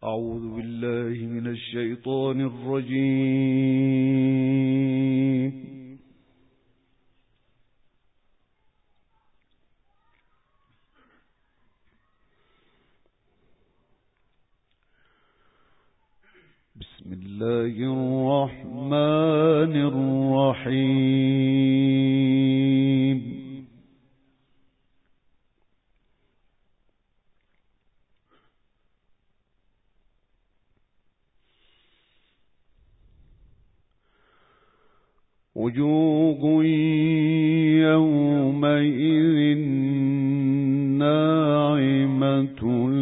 أعوذ بالله من الشيطان الرجيم. بسم الله الرحمن الرحيم. وجوه يومئذ ناعمة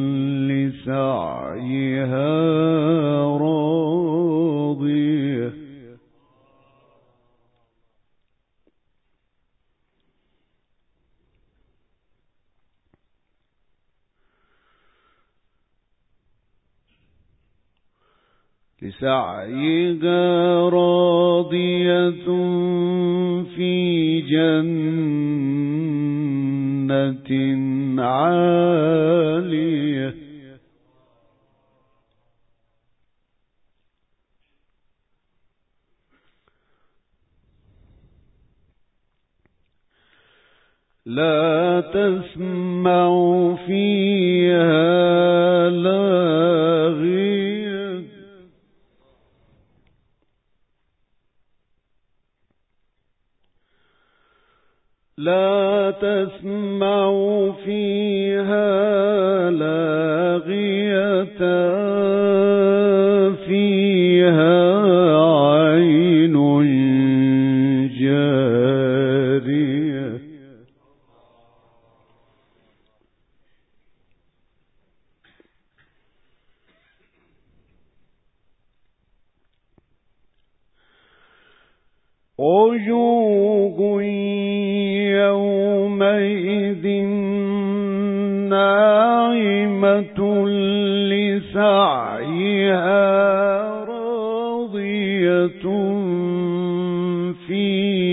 لسعيها راضية في جنة عالية لا تسمع فيها لاغية لا تسمع فيها لاغية فيها عين جارية وجوه يومئذ ناعمة لسعيها راضية في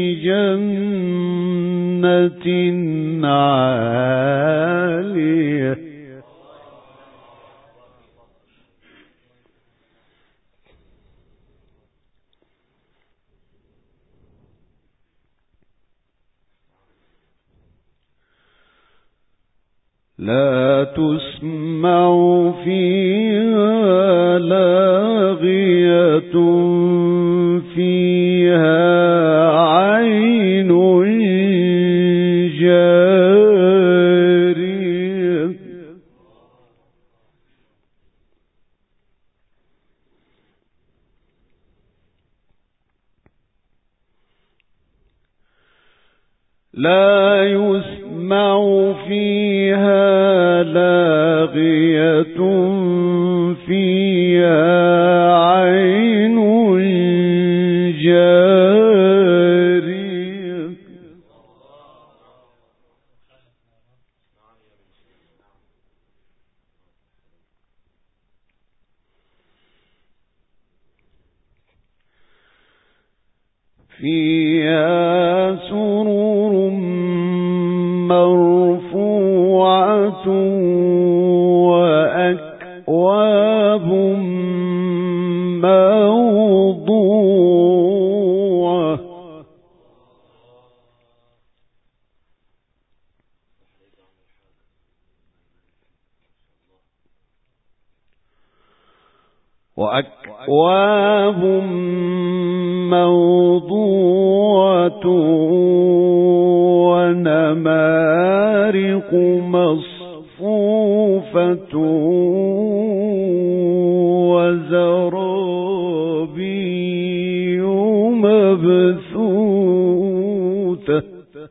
جنة عالية لا تسمع فيها لاغية فيها عين جارية لا يسمع فيها لاغية فيها عين جارية فيها سرر مرفوعة وأكواب موضوعة ونمارق مصفوفة وزرابي مبثوثة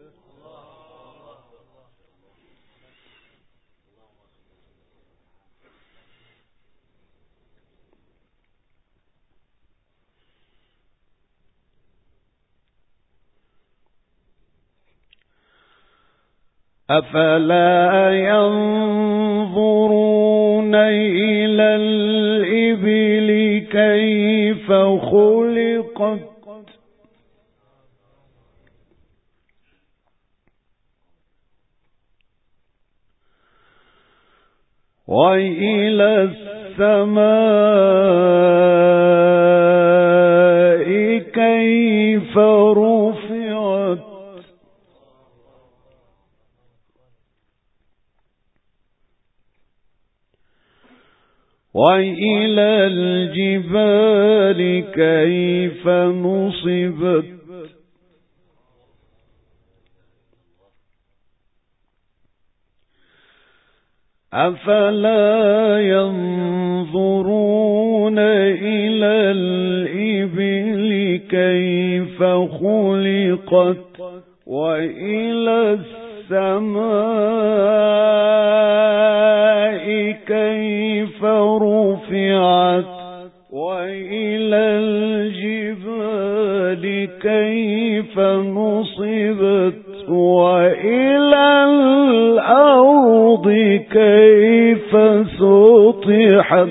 أفلا ينظرون إلى الإبل كيف خلقت وإلى السماء كيف رفعت وإلى الجبال كيف نصبت أفلا ينظرون إلى الإبل كيف خلقت وإلى السماء كيف رفعت وإلى الجبال كيف نصبت وإلى الأرض كيف سطحت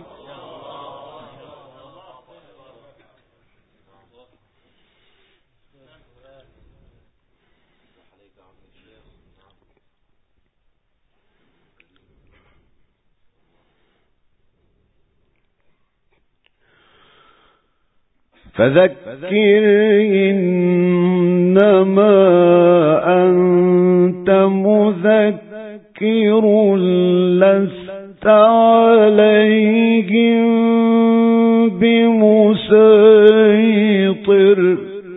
فذكر إنما أنت مذكر لست عليهم بمسيطر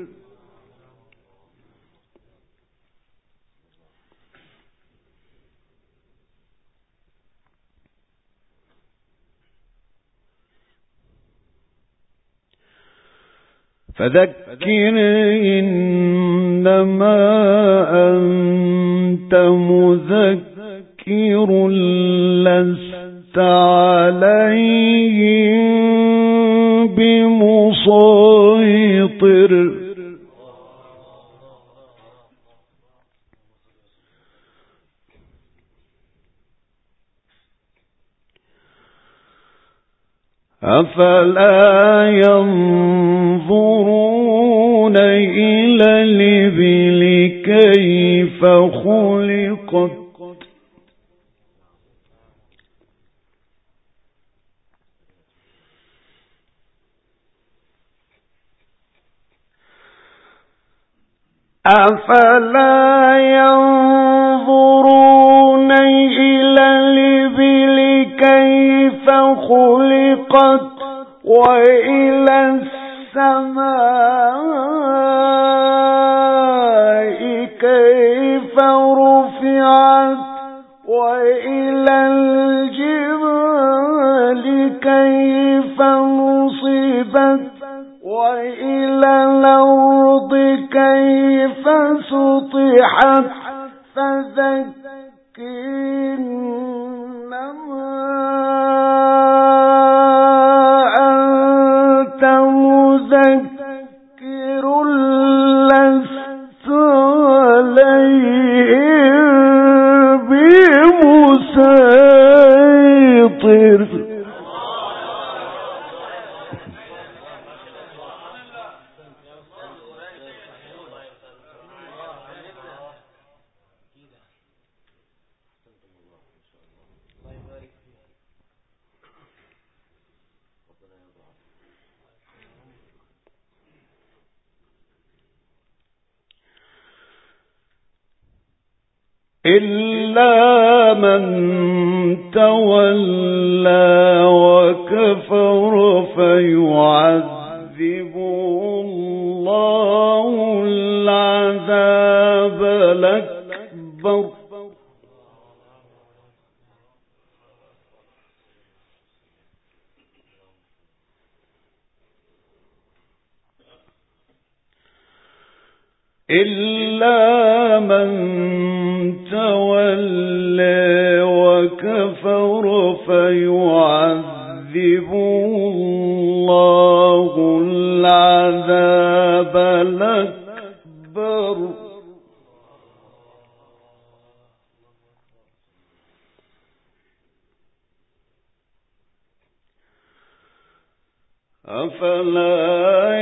فذكر إنما أنت مذكر لست عليهم بمسيطر أفلا ينظرون إلى الإبل كيف خلقت أفلا ينظرون إلى الإبل كيف خلقت وإلى السماء كيف رفعت وإلى الجبال كيف نصبت وإلى الأرض كيف سطحت فذكر إنما أنت مذكر لست عليهم بمسيطر إلا من تولى وكفر فيعذبه الله العذاب الأكبر إلا من تولى وكفر فيعذبه الله العذاب الأكبر أفلا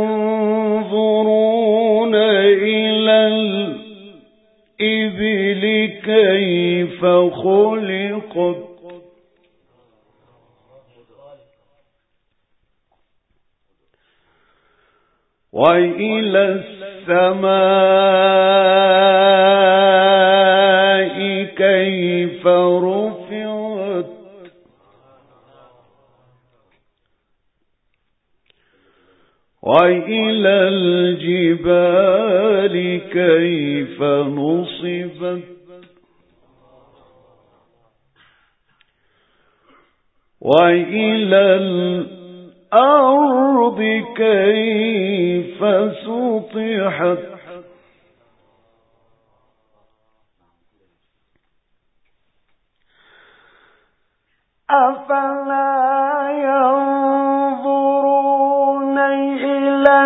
ينظرون إلى الإبل كيف خلقت وإلى السماء كيف رفعت وإلى الجبال كيف نصبت وإلى الأرض كيف سطحت أفلا ينظرون إلى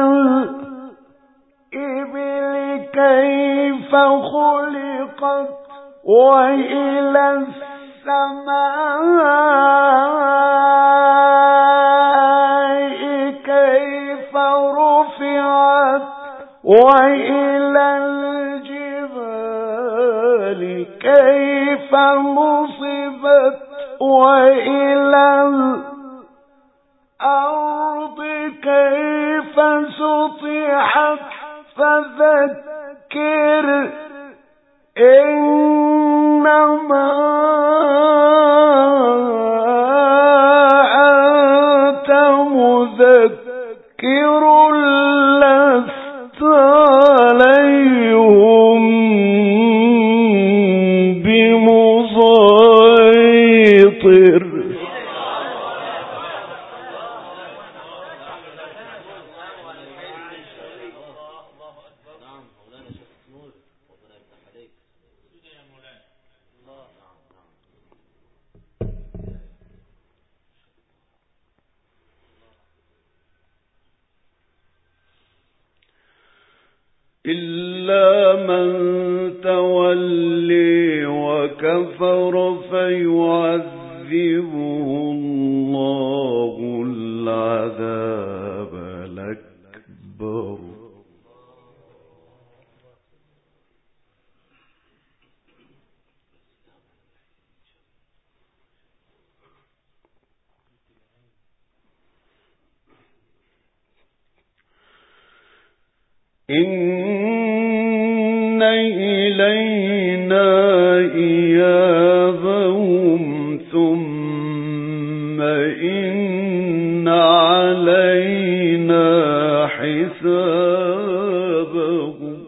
الإبل كيف خلقت وإلى السماء كيف رفعت وإلى الجبال كيف نصبت وإلى الأرض كيف سطحت فذكر إنما أنت مذكر لست عليهم بمسيطر. إلا من تولي وكفر فيعذبه الله العذاب الأكبر إن إلينا إيابهم ثم إن علينا حسابهم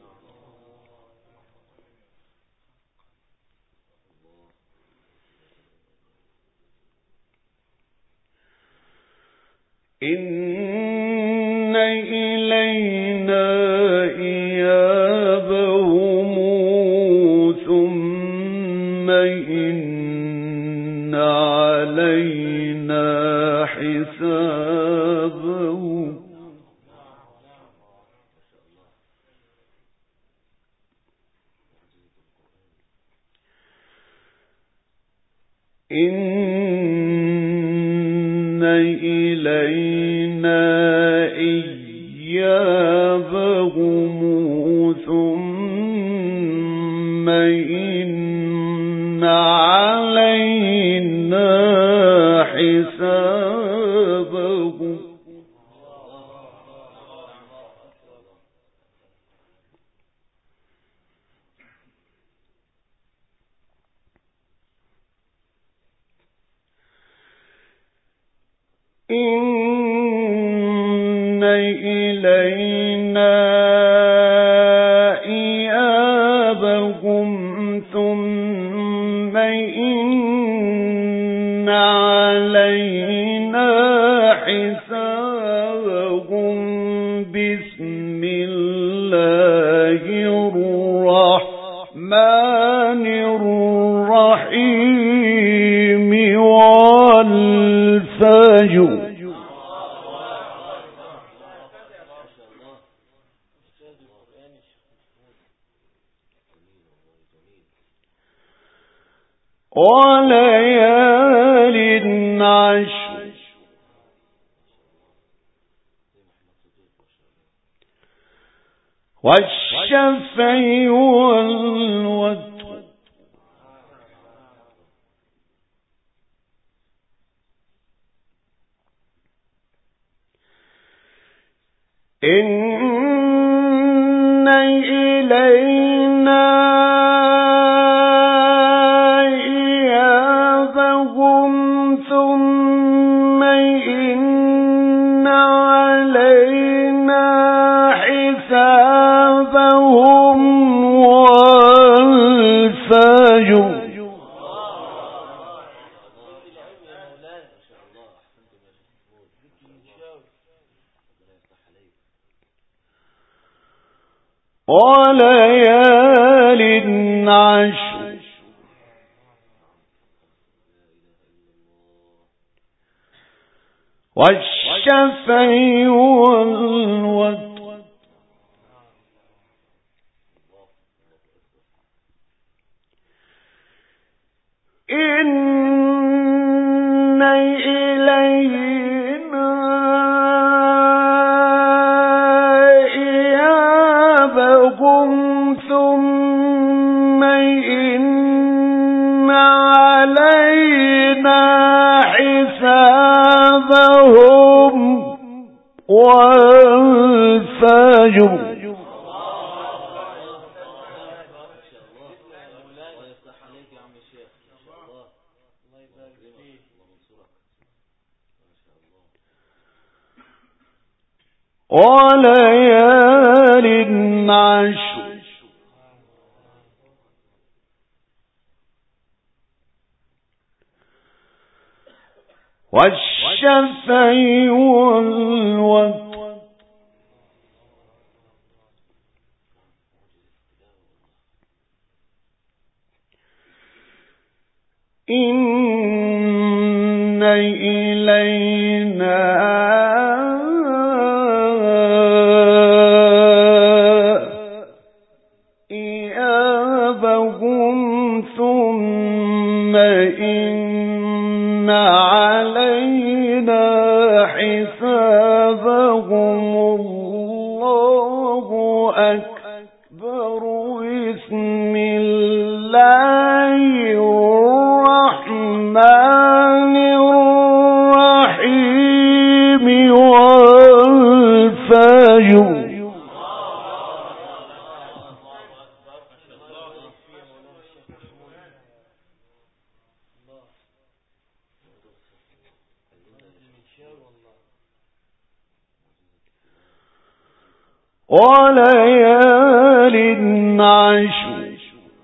إن إلينا إيابهم ثم إن علينا حسابهم إن إلينا إيابهم ثم إن علينا حسابهم إن إلينا إيابهم ثم إن علينا حسابهم بسم الله الرحمن الرحيم والفجر وليال عشر والشفع والوتر إن إلينا إيابهم ثم إن علينا حسابهم والفجر. وليال عشر والشفع والوتر إن إلينا إيابهم ثم إن علينا حسابهم والفجر. وليال عشر والشفع والوتر إن إلينا إيابهم ثم إن علينا حسابهم. الله أكبر. بسم الله الرحمن الرحيم. والفجر. وليال عشر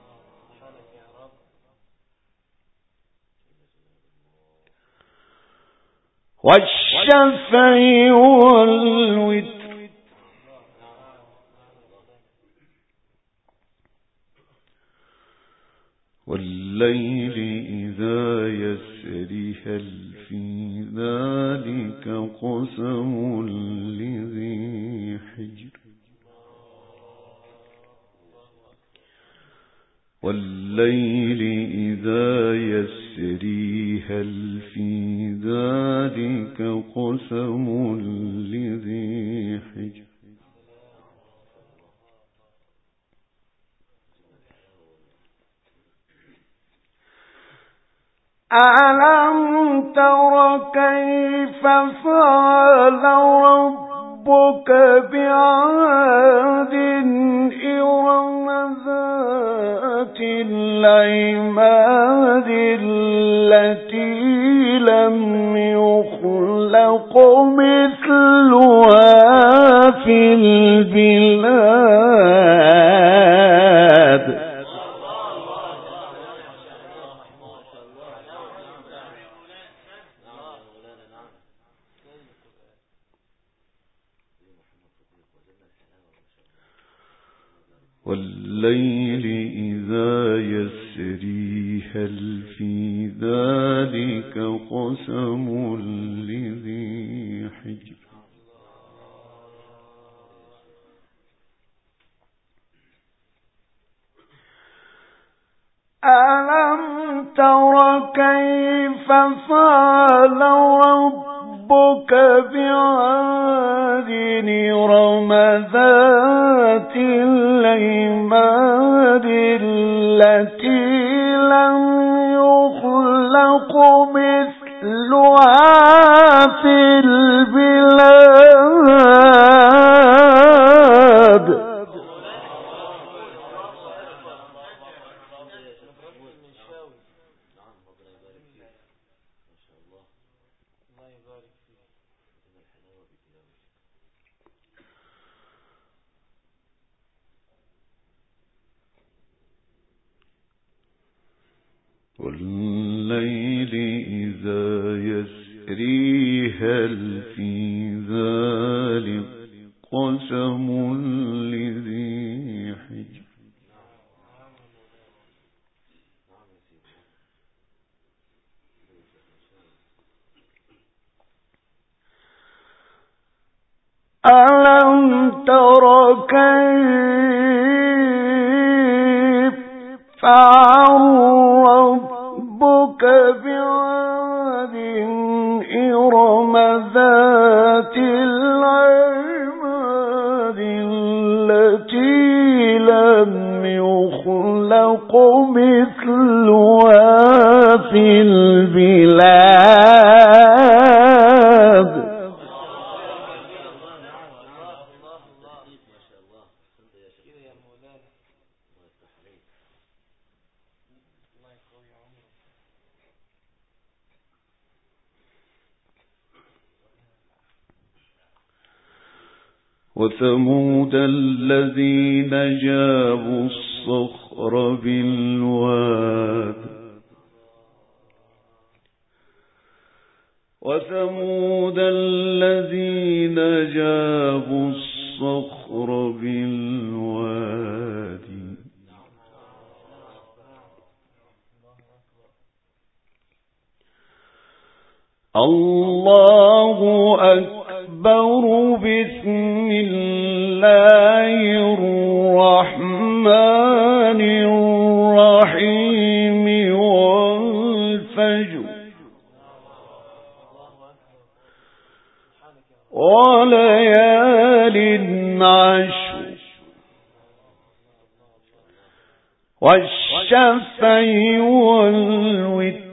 والشفع والوتر والليل إذا يسري هل في ذلك قسم لذي حجر. والليل إذا يسري هل في ذلك قسم لذي حجر. ألم تر كيف فعل ربك بعاد إرم ذات العماد التي لم يخلق مثلها في البلاد. والليل إذا يسري هل في ذلك قسم لذي حجر. ألم تر كيف فعل ربك بعاد إرم ذات العماد التي لم يخلق مثلها في البلاد. والليل إذا يسري هل في ذلك قسم لذي حجر ألم تر كيف فعل ربك بعاد إرم ذات العماد التي لم يخلق مثلها في البلاد وثمود الذين جابوا الصخر بالواد وثمود الذين جابوا الصخر بالواد الله أكبر بسم الله الرحمن الرحيم والفجر وليال عشر والشفع والوتر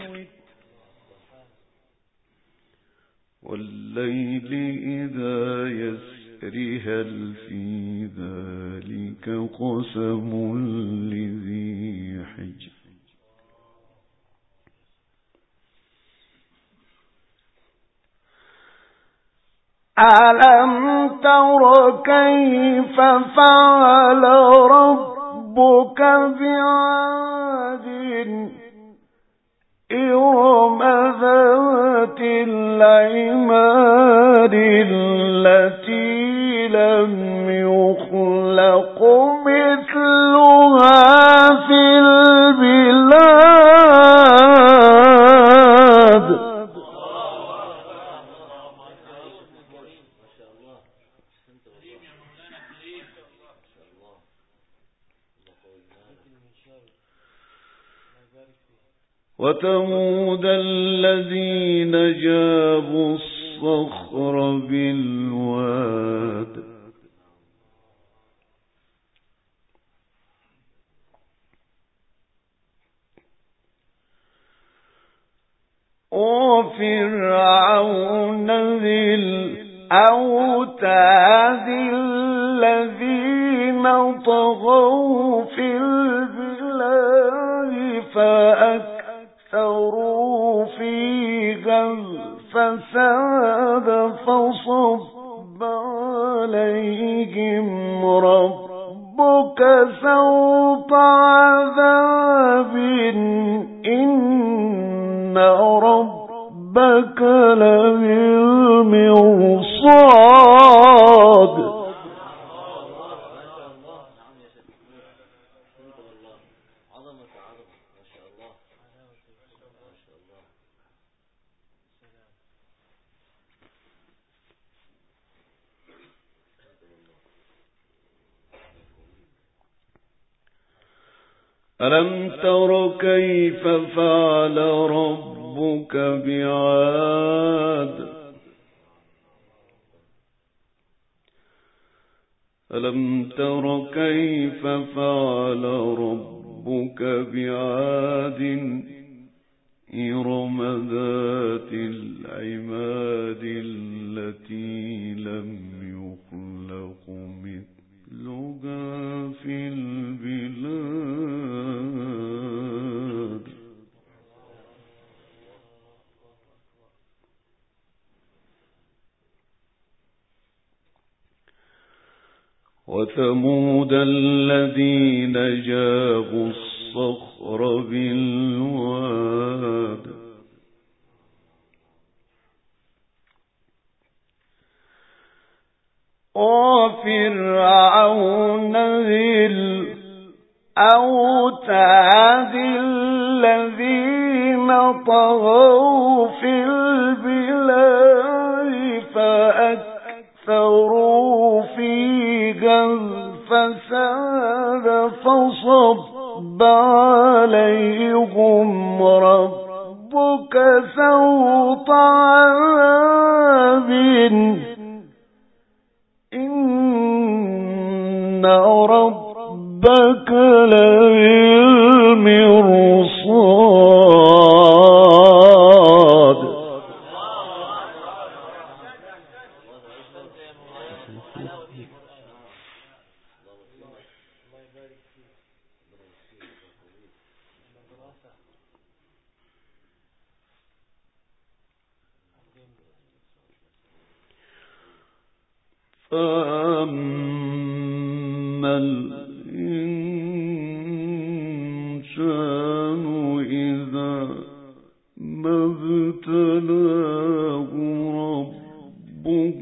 والليل إذا يسري هل في ذلك قسم لذي حجر ألم تر كيف فعل ربك بعاد إرم ذات العماد التي لم يخلق مثلها في البلاد وثمود الذين جابوا الصخر بالواد وفرعون ذي الأوتاد الذين طغوا في البلاد فأكثروا فيها الفساد فصب عليهم ربك سوط عذاب إن ربك لبالمرصاد ألم تر كيف فعل ربك بعاد ألم تر كيف فعل ربك بعاد إرم ذات العماد التي لم يخلق مثلها في البلاد وثمود الذين جابوا الصخر بالواد وفرعون ذي الأوتاد الذين طغوا في البلاد فأكثروا فيها الفساد فصب عليهم ربك سوط عذاب إن ربك لبالمرصاد فأما الإنسان إذا ما ابتلاه ربه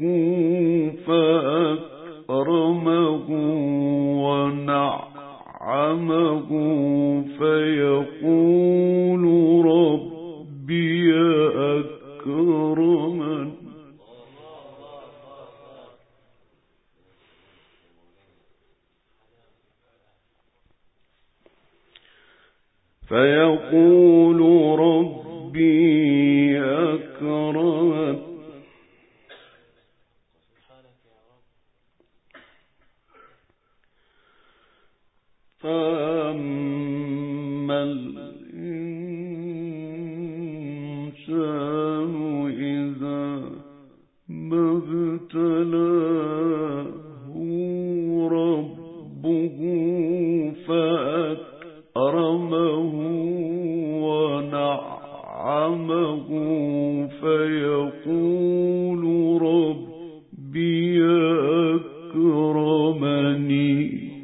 فأكرمه ونعمه فيقول ربي أكرمن فيقول ربي أكرمن فأما الإنسان إذا ما ابتلاه ربه فأكرمه ونعمه فيقول ربي أكرمني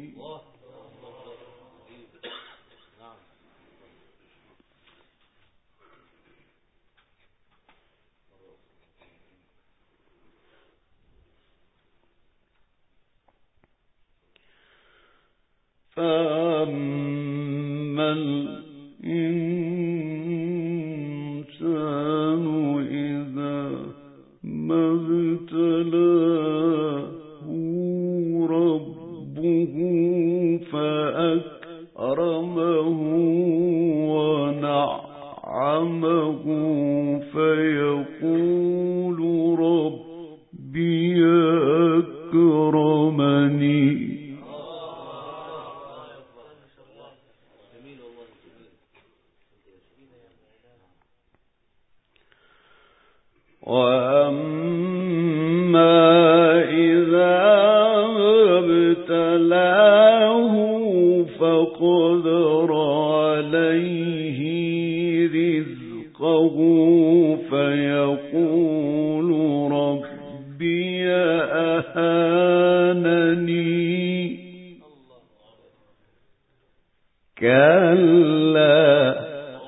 فأما الإنسان إذا ما ابتلاه ربه فأكرمه ونعمه فيقول ربي أكرمني وأما إذا ابتلاه فقدر عليه رزقه فيقول ربي أهانني كلا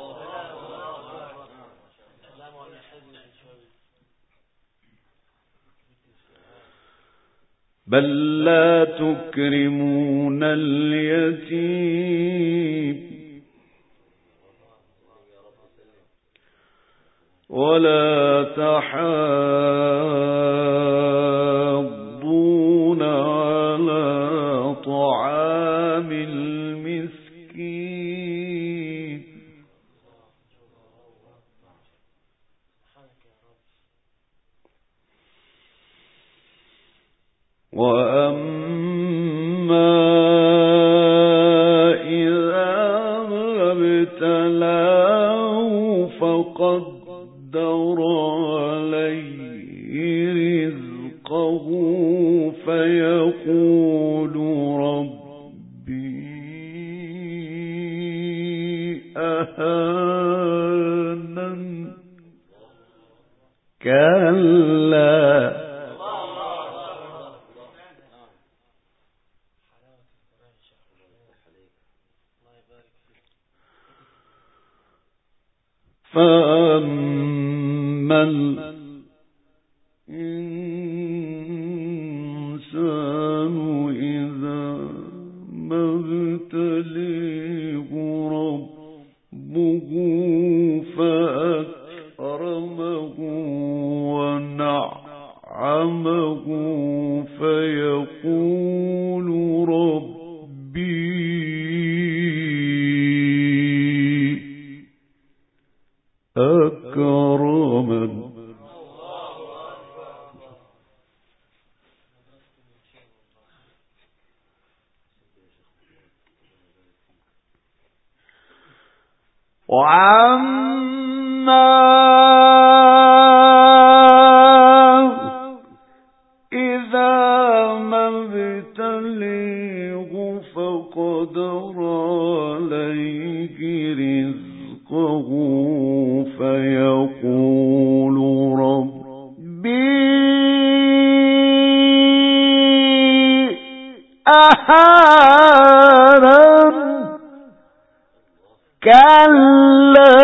بل لا تكرمون اليتيم ولا تحاضون على طعام المسكين وأما إذا ابتلاه فقدر عليه رزقه فيقول ربي أهانن كلا فأما الإنسان إذا ما ابتليه ربه فأكرمه ونعمه فيقول ربي أكرمن. وعما إذا ما ابتليه فقدر عليه رزقه فيقول ربي أهانن. كلا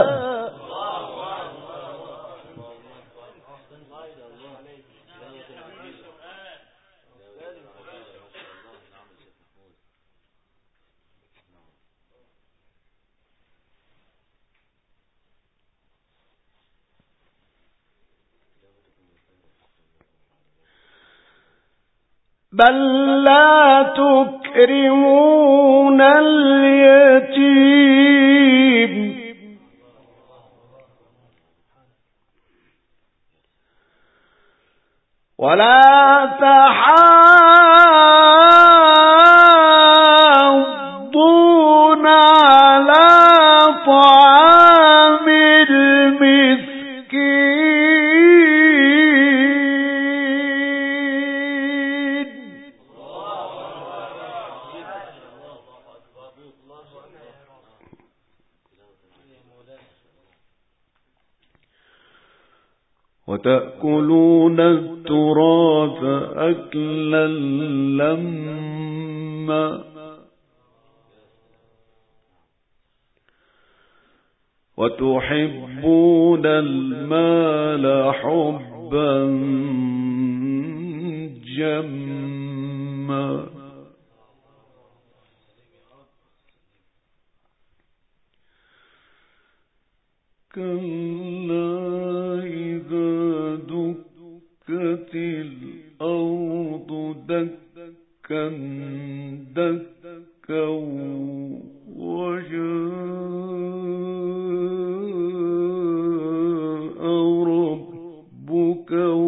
بل لا تكرمون اليتيم ولا تحاضون على طعام المسكين وتأكلون التراث أكلا لما وتحبون المال حبا جما كلا إذا دكت الأرض دكا دكا وجاء ربك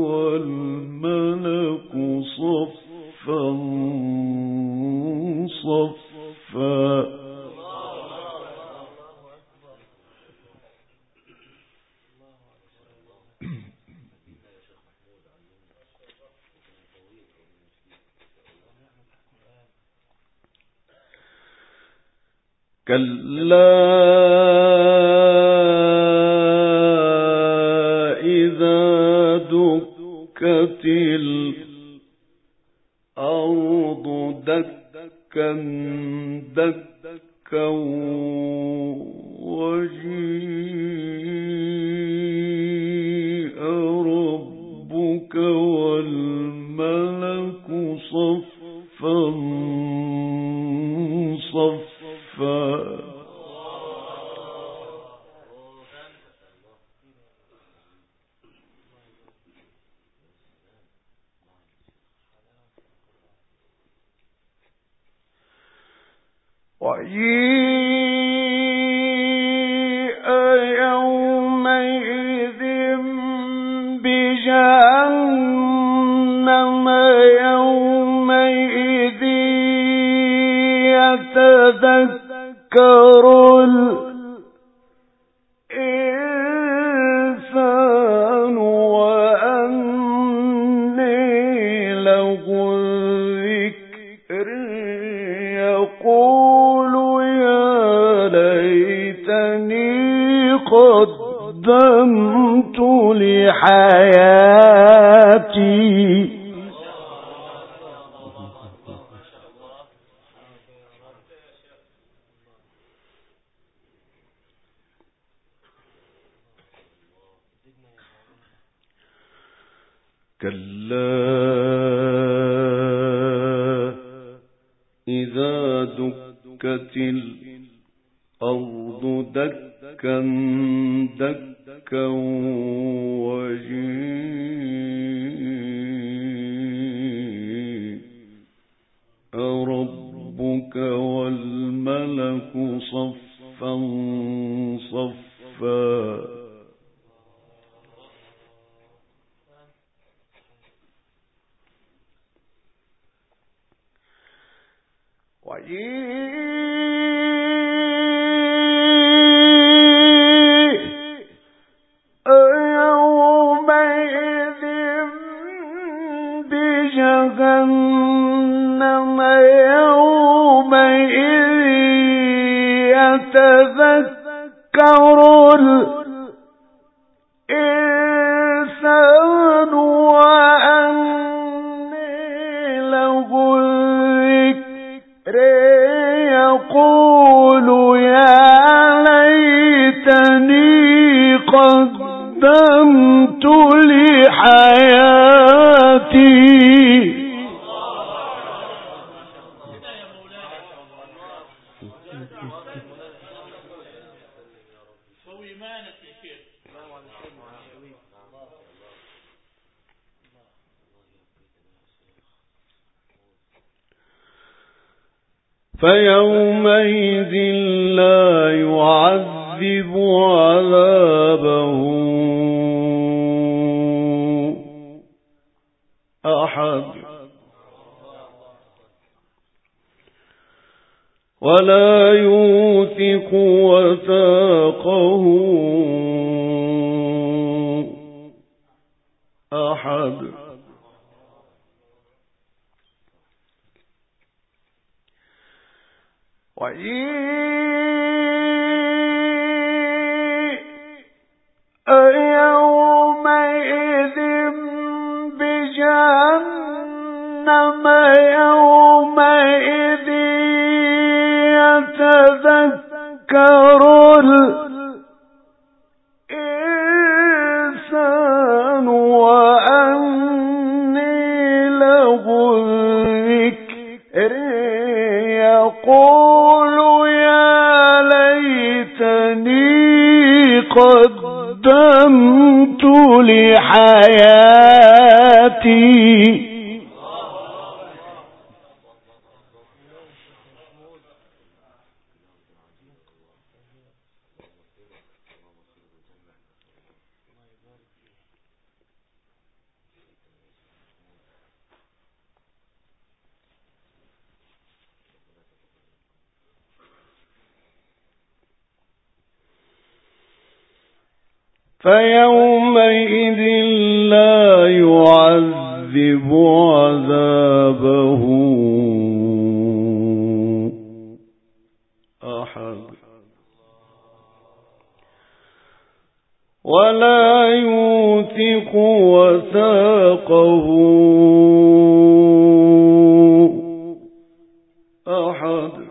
والملك صفا صفا كلا إذا دكت الأرض دكا دكا وجيء ربك والملك صفا صفا وجيء يومئذ بجهنم يومئذ يتذكر الإنسان وأنى له الذكر يقول يا ليتني قدمت لحياتي كلا إذا دكت الأرض دكا دكا وجيء ربك والملك صفا صفا يومئذ بجهنم يومئذ يتذكر الإنسان وأنى له الذكر يقول يا ليتني قدمت لحياتي فيومئذ لا يعذب عذابه أحد ولا يوثق وثاقه أحد يومئذ بجهنم يومئذ يتذكر الإنسان وأنى له الذكر يقول يا ليتني قدمت لحياتي فيومئذ لا يعذب عذابه أحد ولا يوثق وثاقه أحد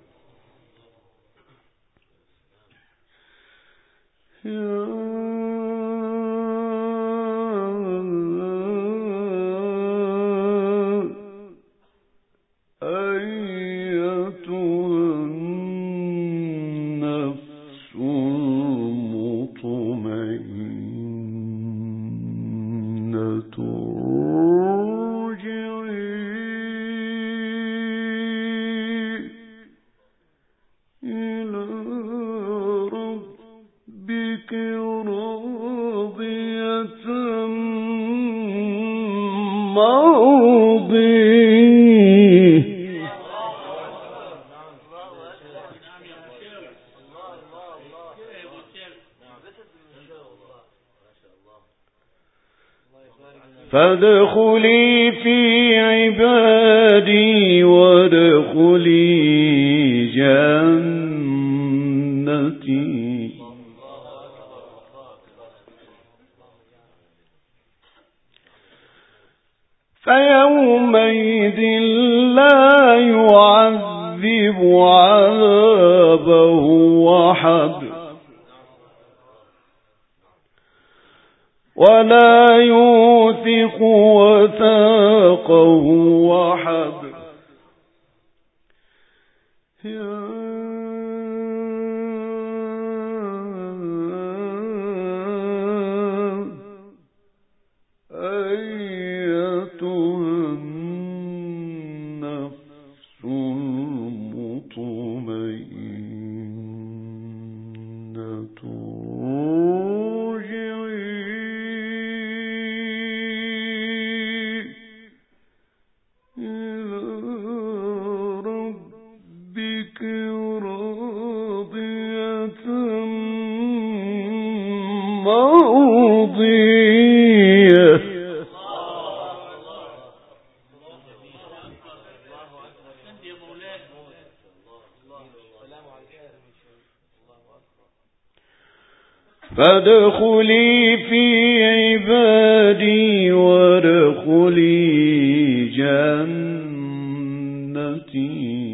فادخلي في عبادي وادخلي جنتي فيومئذ لا يعذب عذابه أحد ولا يوثق وثاقه أحد. فادخلي في عبادي وادخلي جنتي.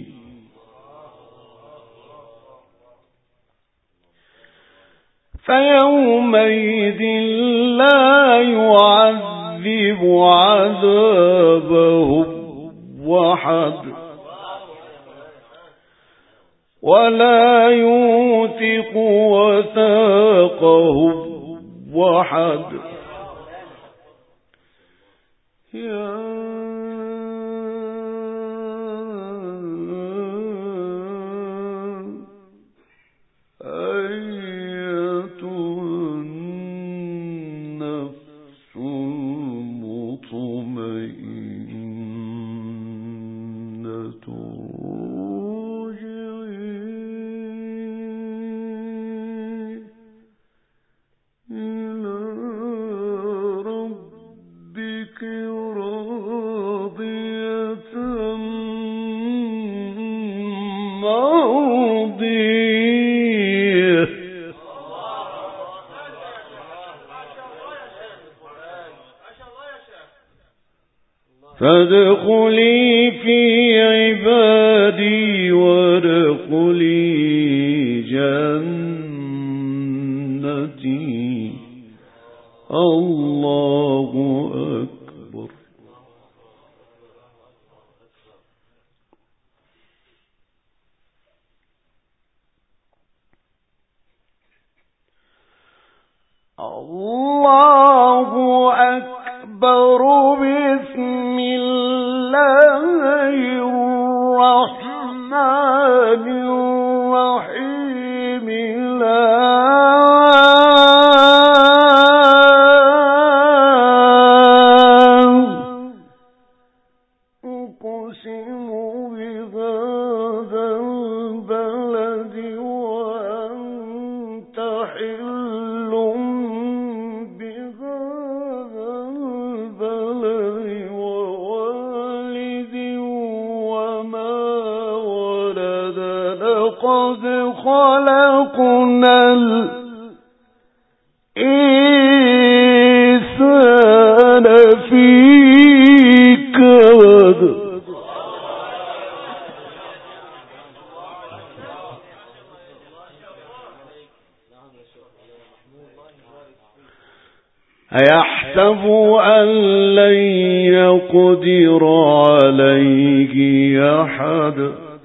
فيومئذ لا يعذب عذابه أحد ولا يوثق وثاقه أحد. فادخلي في عبادي وادخلي جنتي. الله أكبر. الله أكبر. بسم الله الرحمن الرحيم. أقسم بهذا البلد وأنت حل بهذا البلد ووالد وما ولد. لقد خلقنا الإنسان في كبد. أيحسب أن لن يقدر عليه أحد.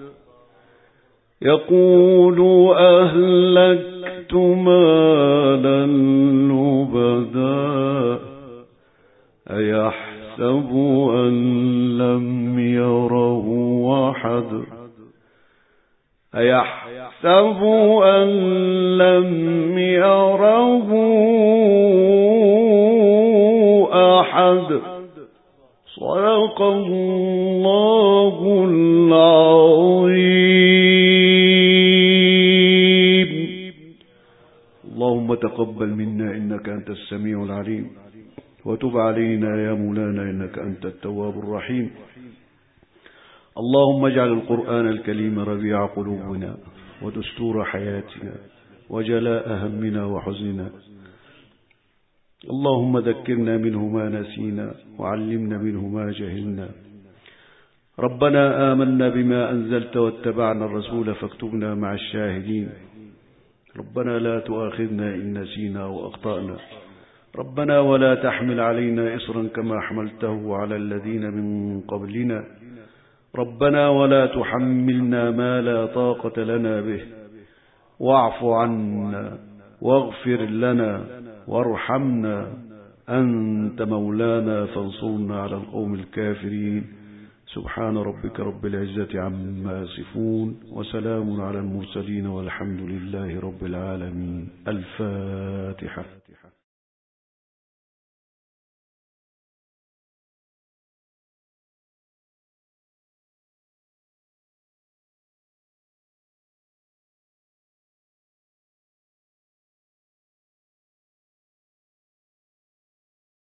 يقول أهلكت مالا لبدا. أيحسب أن لم يره أحد. أيحسب أن لم يره أحد. صدق الله العظيم. اللهم تقبل منا إنك أنت السميع العليم، وتب علينا يا مولانا إنك أنت التواب الرحيم. اللهم اجعل القرآن الكريم ربيع قلوبنا ودستور حياتنا وجلاء همنا وحزننا. اللهم ذكرنا منه ما نسينا وعلمنا منه ما جهلنا. ربنا آمنا بما أنزلت واتبعنا الرسول فاكتبنا مع الشاهدين. ربنا لا تؤاخذنا إن نسينا وأخطأنا. ربنا ولا تحمل علينا إصرا كما حملته على الذين من قبلنا ربنا ولا تحملنا ما لا طاقة لنا به واعف عنا واغفر لنا وارحمنا أنت مولانا فانصرنا على القوم الكافرين سبحان ربك رب العزة عما يصفون وسلام على المرسلين والحمد لله رب العالمين. الفاتحة.